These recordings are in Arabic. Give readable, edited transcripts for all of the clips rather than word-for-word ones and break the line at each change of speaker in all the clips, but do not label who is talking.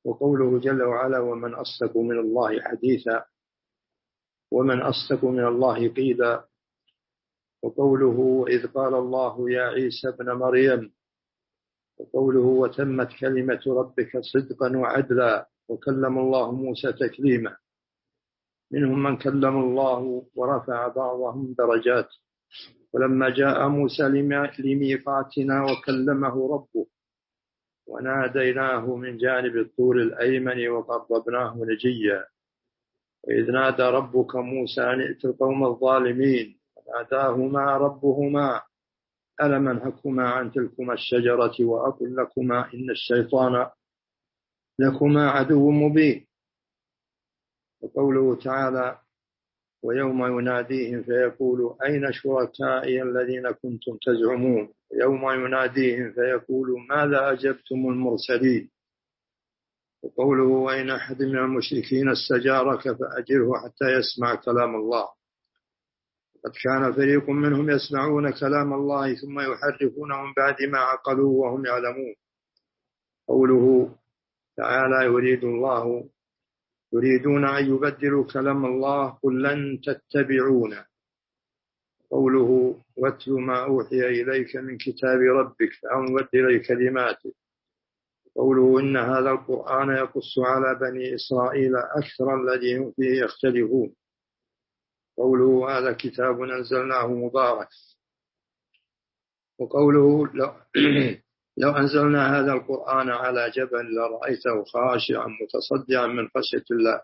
وقوله جل وعلا: ومن أصدق من الله حديثا، ومن أصدق من الله قيلا. وقوله: إذ قال الله يا عيسى ابن مريم. وقوله: وتمت كلمة ربك صدقا وعدلا وكلم الله موسى تكليما. منهم من كلم الله ورفع بعضهم درجات. ولما جاء موسى لميقاتنا وكلمه ربه وناديناه من جانب الطور الأيمن وقربناه نجيا. وإذ نادى ربك موسى أن ائت القوم الظالمين فناداهما ربهما ألم أنهكما عن تلكما الشجرة وأقل لكما إن الشيطان لكما عدو مبين. وقوله تعالى: ويوم يناديهم فيقول أين شركائي الذين كنتم تزعمون. ويوم يناديهم فيقول ماذا أجبتم المرسلين. وقوله: وإن أحد من المشركين استجارك فأجره حتى يسمع كلام الله. قد كان فريق منهم يسمعون كلام الله ثم يحرفونه من بعد ما عقلوه وهم يعلمون. قوله تعالى: يريدون أن يبدلوا كلام الله قل لن تتبعونا. قوله: واتل ما أوحي إليك من كتاب ربك أو مبدل كلماته. قوله: إن هذا القرآن يقص على بني إسرائيل أكثر الذي هم فيه يختلفون. قوله: هذا كتاب أنزلناه مبارك. وقوله: لو أنزلنا هذا القرآن على جبل لرأيته خاشعا متصدعا من خشية الله.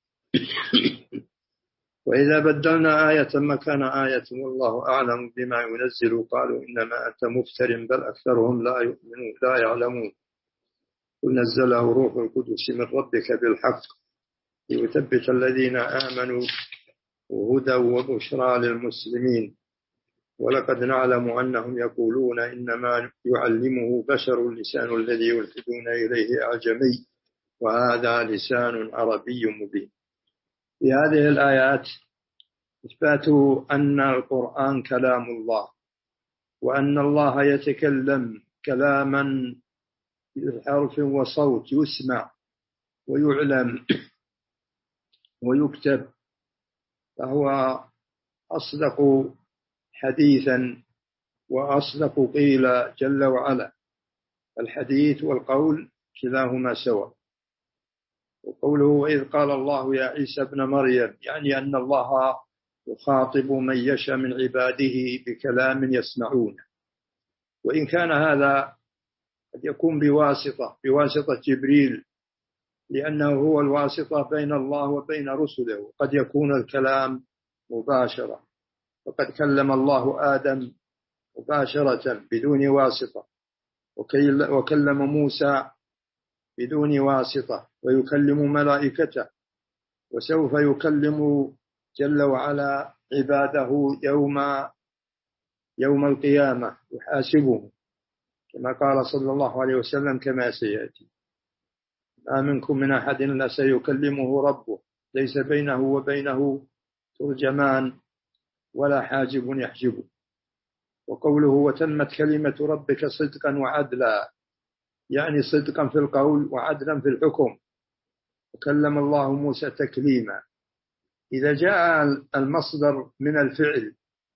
وإذا بدلنا آية مكان آية والله أعلم بما ينزل قالوا إنما أنت مفتر بل أكثرهم لا يؤمنون لا يعلمون. قل نزله روح القدس من ربك بالحق ليثبت الذين آمنوا وهدى وبشرى للمسلمين. ولقد نعلم أنهم يقولون إنما يعلمه بشر لسان الذي يلحدون إليه أعجمي وهذا لسان عربي مبين. في هذه الآيات إثبات أن القرآن كلام الله، وأن الله يتكلم كلاما بحرف وصوت يسمع ويعلم ويكتب، فهو أصدق حديثا وأصدق قيل جل وعلا. الحديث والقول كلاهما سواء. وقوله: وإذ قال الله يا عيسى ابن مريم، يعني أن الله يخاطب من يشاء من عباده بكلام يسمعونه، وإن كان هذا قد يكون بواسطة جبريل، لأنه هو الواسطة بين الله وبين رسله. وقد يكون الكلام مباشرة، وقد كلم الله آدم مباشرة بدون واسطة، وكلم موسى بدون واسطة، ويكلم ملائكته، وسوف يكلم جل وعلا عباده يوم القيامة يحاسبهم كما قال صلى الله عليه وسلم كما سيأتي: ما منكم من أحد إلا سيكلمه ربه ليس بينه وبينه ترجمان ولا حاجب يحجبه. وقوله: وتمت كلمة ربك صدقا وعدلا، يعني صدقا في القول وعدلا في الحكم. وكلم الله موسى تكليما. إذا جاء المصدر من الفعل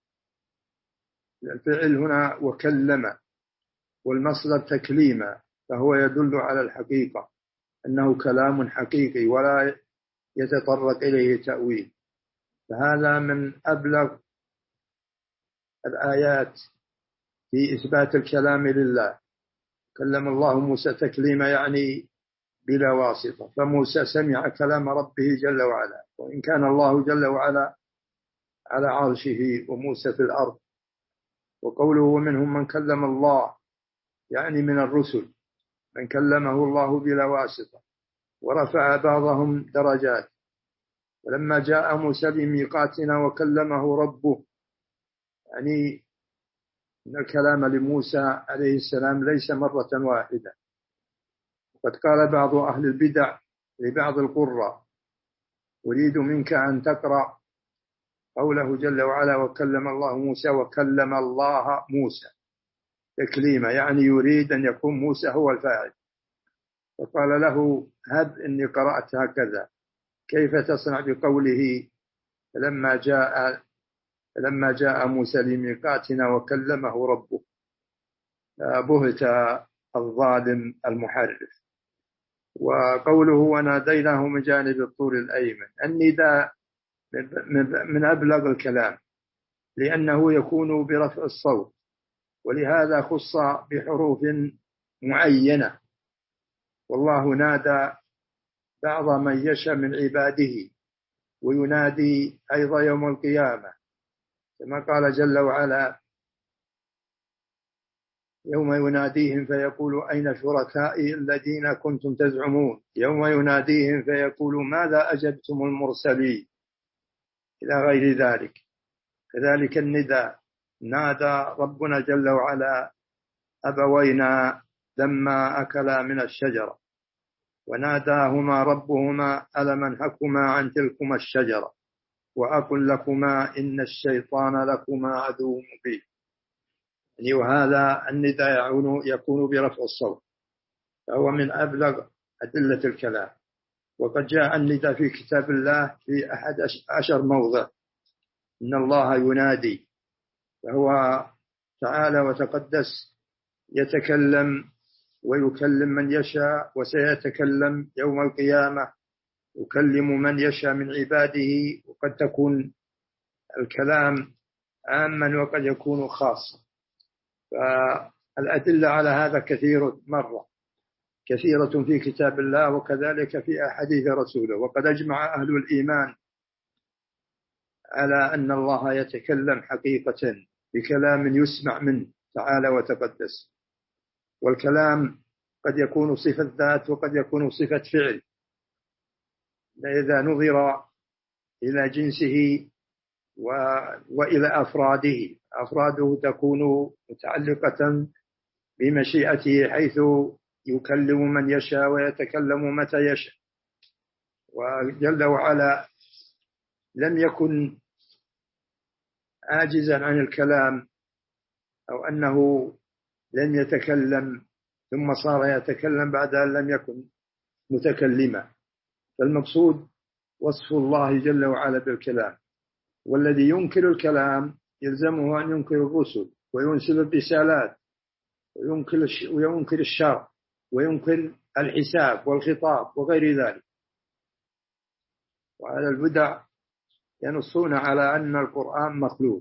هنا وكلم، والمصدر تكليما، فهو يدل على الحقيقة أنه كلام حقيقي ولا يتطرق إليه تأويل. فهذا من أبلغ الآيات في إثبات الكلام لله. كلم الله موسى تكليما يعني بلا واسطة، فموسى سمع كلام ربه جل وعلا، وإن كان الله جل وعلا على عرشه وموسى في الأرض. وقوله: ومنهم من كلم الله، يعني من الرسل من كلمه الله بلا واسطة ورفع بعضهم درجات. ولما جاء موسى لميقاتنا وكلمه ربه، يعني إن الكلام لموسى عليه السلام ليس مرة واحدة. وقد قال بعض أهل البدع لبعض القراء: أريد منك أن تقرأ قوله جل وعلا: وكلم الله موسى وكلم الله موسى تكليما، يعني يريد أن يكون موسى هو الفاعل. فقال له: هب إني قرأت هكذا، كيف تصنع بقوله لما جاء موسى لميقاتنا وكلمه ربه؟ بهت الظالم المحرف. وقوله وناديناه من جانب الطور الأيمن، النداء من أبلغ الكلام، لأنه يكون برفع الصوت، ولهذا خص بحروف معينة. والله نادى بعض من يشاء من عباده، وينادي أيضا يوم القيامة كما قال جل وعلا يوم يناديهم فيقول أين شركائي الذين كنتم تزعمون، يوم يناديهم فيقول ماذا أجبتم المرسلين، إلى غير ذلك. كذلك النداء، نادى ربنا جل وعلا أبوينا لما أكلا من الشجرة، وناداهما ربهما ألم أنهكما عن تلكما الشجرة وأقل لكما إن الشيطان لكما عدو مبين. يعني وهذا النداء يكون برفع الصوت، فهو من أبلغ أدلة الكلام. وقد جاء النداء في كتاب الله في 11 موضع إن الله ينادي، فهو تعالى وتقدس يتكلم ويكلم من يشاء، وسيتكلم يوم القيامة يكلم من يشاء من عباده. وقد تكون الكلام عاما وقد يكون خاصا، فالأدلة على هذا كثيرة في كتاب الله وكذلك في أحاديث رسوله. وقد أجمع أهل الإيمان على أن الله يتكلم حقيقة بكلام يسمع منه تعالى وتقدس. والكلام قد يكون صفة ذات وقد يكون صفة فعل، إذا نظر إلى جنسه وإلى أفراده تكون متعلقة بمشيئته، حيث يكلم من يشاء ويتكلم متى يشاء. وجل وعلا لم يكن عاجزا عن الكلام، أو أنه لم يتكلم ثم صار يتكلم بعد أن لم يكن متكلما. فالمقصود وصف الله جل وعلا بالكلام، والذي ينكر الكلام يلزمه أن ينكر الرسل وينسب الرسالات وينكر الشرع وينكر الحساب والخطاب وغير ذلك. وعلى البدع ينصون على أن القرآن مخلوق،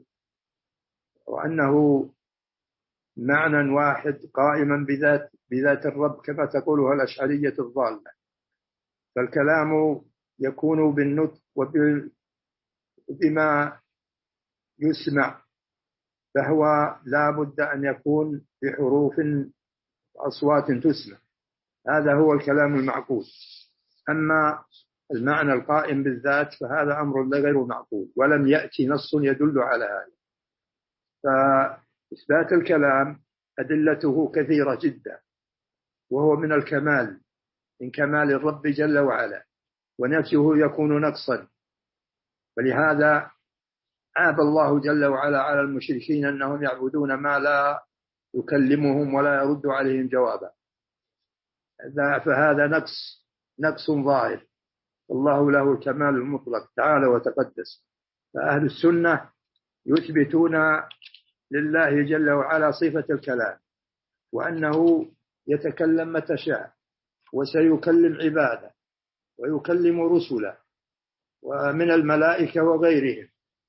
وأنه معنى واحد قائما بذات الرب كما تقولها الأشعرية الضالة. فالكلام يكون بالنطق وبما يسمع، فهو لا بد أن يكون بحروف أصوات تسمع، هذا هو الكلام المعقول. أما المعنى القائم بالذات فهذا أمر غير معقول، ولم يأتي نص يدل على هذا. فإثبات الكلام أدلته كثيرة جدا، وهو من الكمال، من كمال الرب جل وعلا، ونفسه يكون نقصا. ولهذا عاب الله جل وعلا على المشركين أنهم يعبدون ما لا يكلمهم ولا يرد عليهم جوابا، فهذا نقص ظاهر. الله له الكمال المطلق تعالى وتقدس. فأهل السنة يثبتون لله جل وعلا صفة الكلام، وأنه يتكلم متى شاء، وسيكلم عباده ويكلم رسله ومن الملائكة وغيرهم.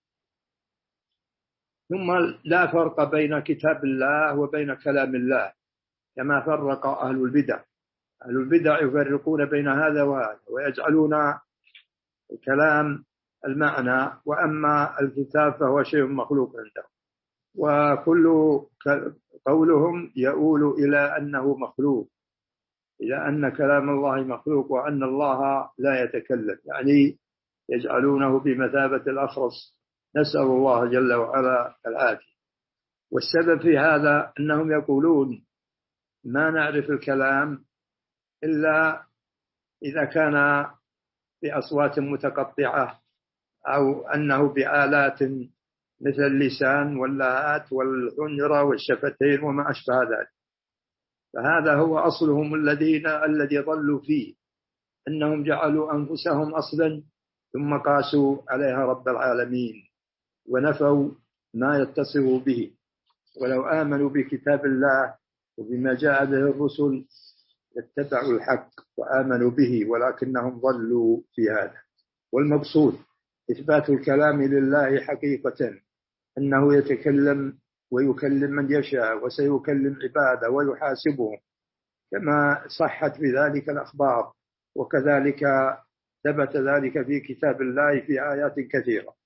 ثم لا فرق بين كتاب الله وبين كلام الله كما فرق أهل البدع. أهل البدع يفرقون بين هذا وهذا ويجعلون الكلام المعنى، وأما الكتاب فهو شيء مخلوق عندهم، وكل قولهم يؤول إلى أنه مخلوق، إلى أن كلام الله مخلوق وأن الله لا يتكلم، يعني يجعلونه بمثابة الأخرس، نسأل الله جل وعلا العافية. والسبب في هذا أنهم يقولون ما نعرف الكلام إلا إذا كان بأصوات متقطعة، أو أنه بآلات مثل اللسان واللهات والحنجرة والشفتين وما أشبه ذلك. فهذا هو أصلهم الذي ضلوا فيه، أنهم جعلوا أنفسهم أصلا ثم قاسوا عليها رب العالمين ونفوا ما يتصف به. ولو آمنوا بكتاب الله وبما جاء به الرسل اتبعوا الحق وآمنوا به، ولكنهم ضلوا في هذا. والمقصود إثبات الكلام لله حقيقة، أنه يتكلم ويكلم من يشاء وسيكلم عباده ويحاسبهم كما صحت بذلك الأخبار، وكذلك ثبت ذلك في كتاب الله في آيات كثيرة.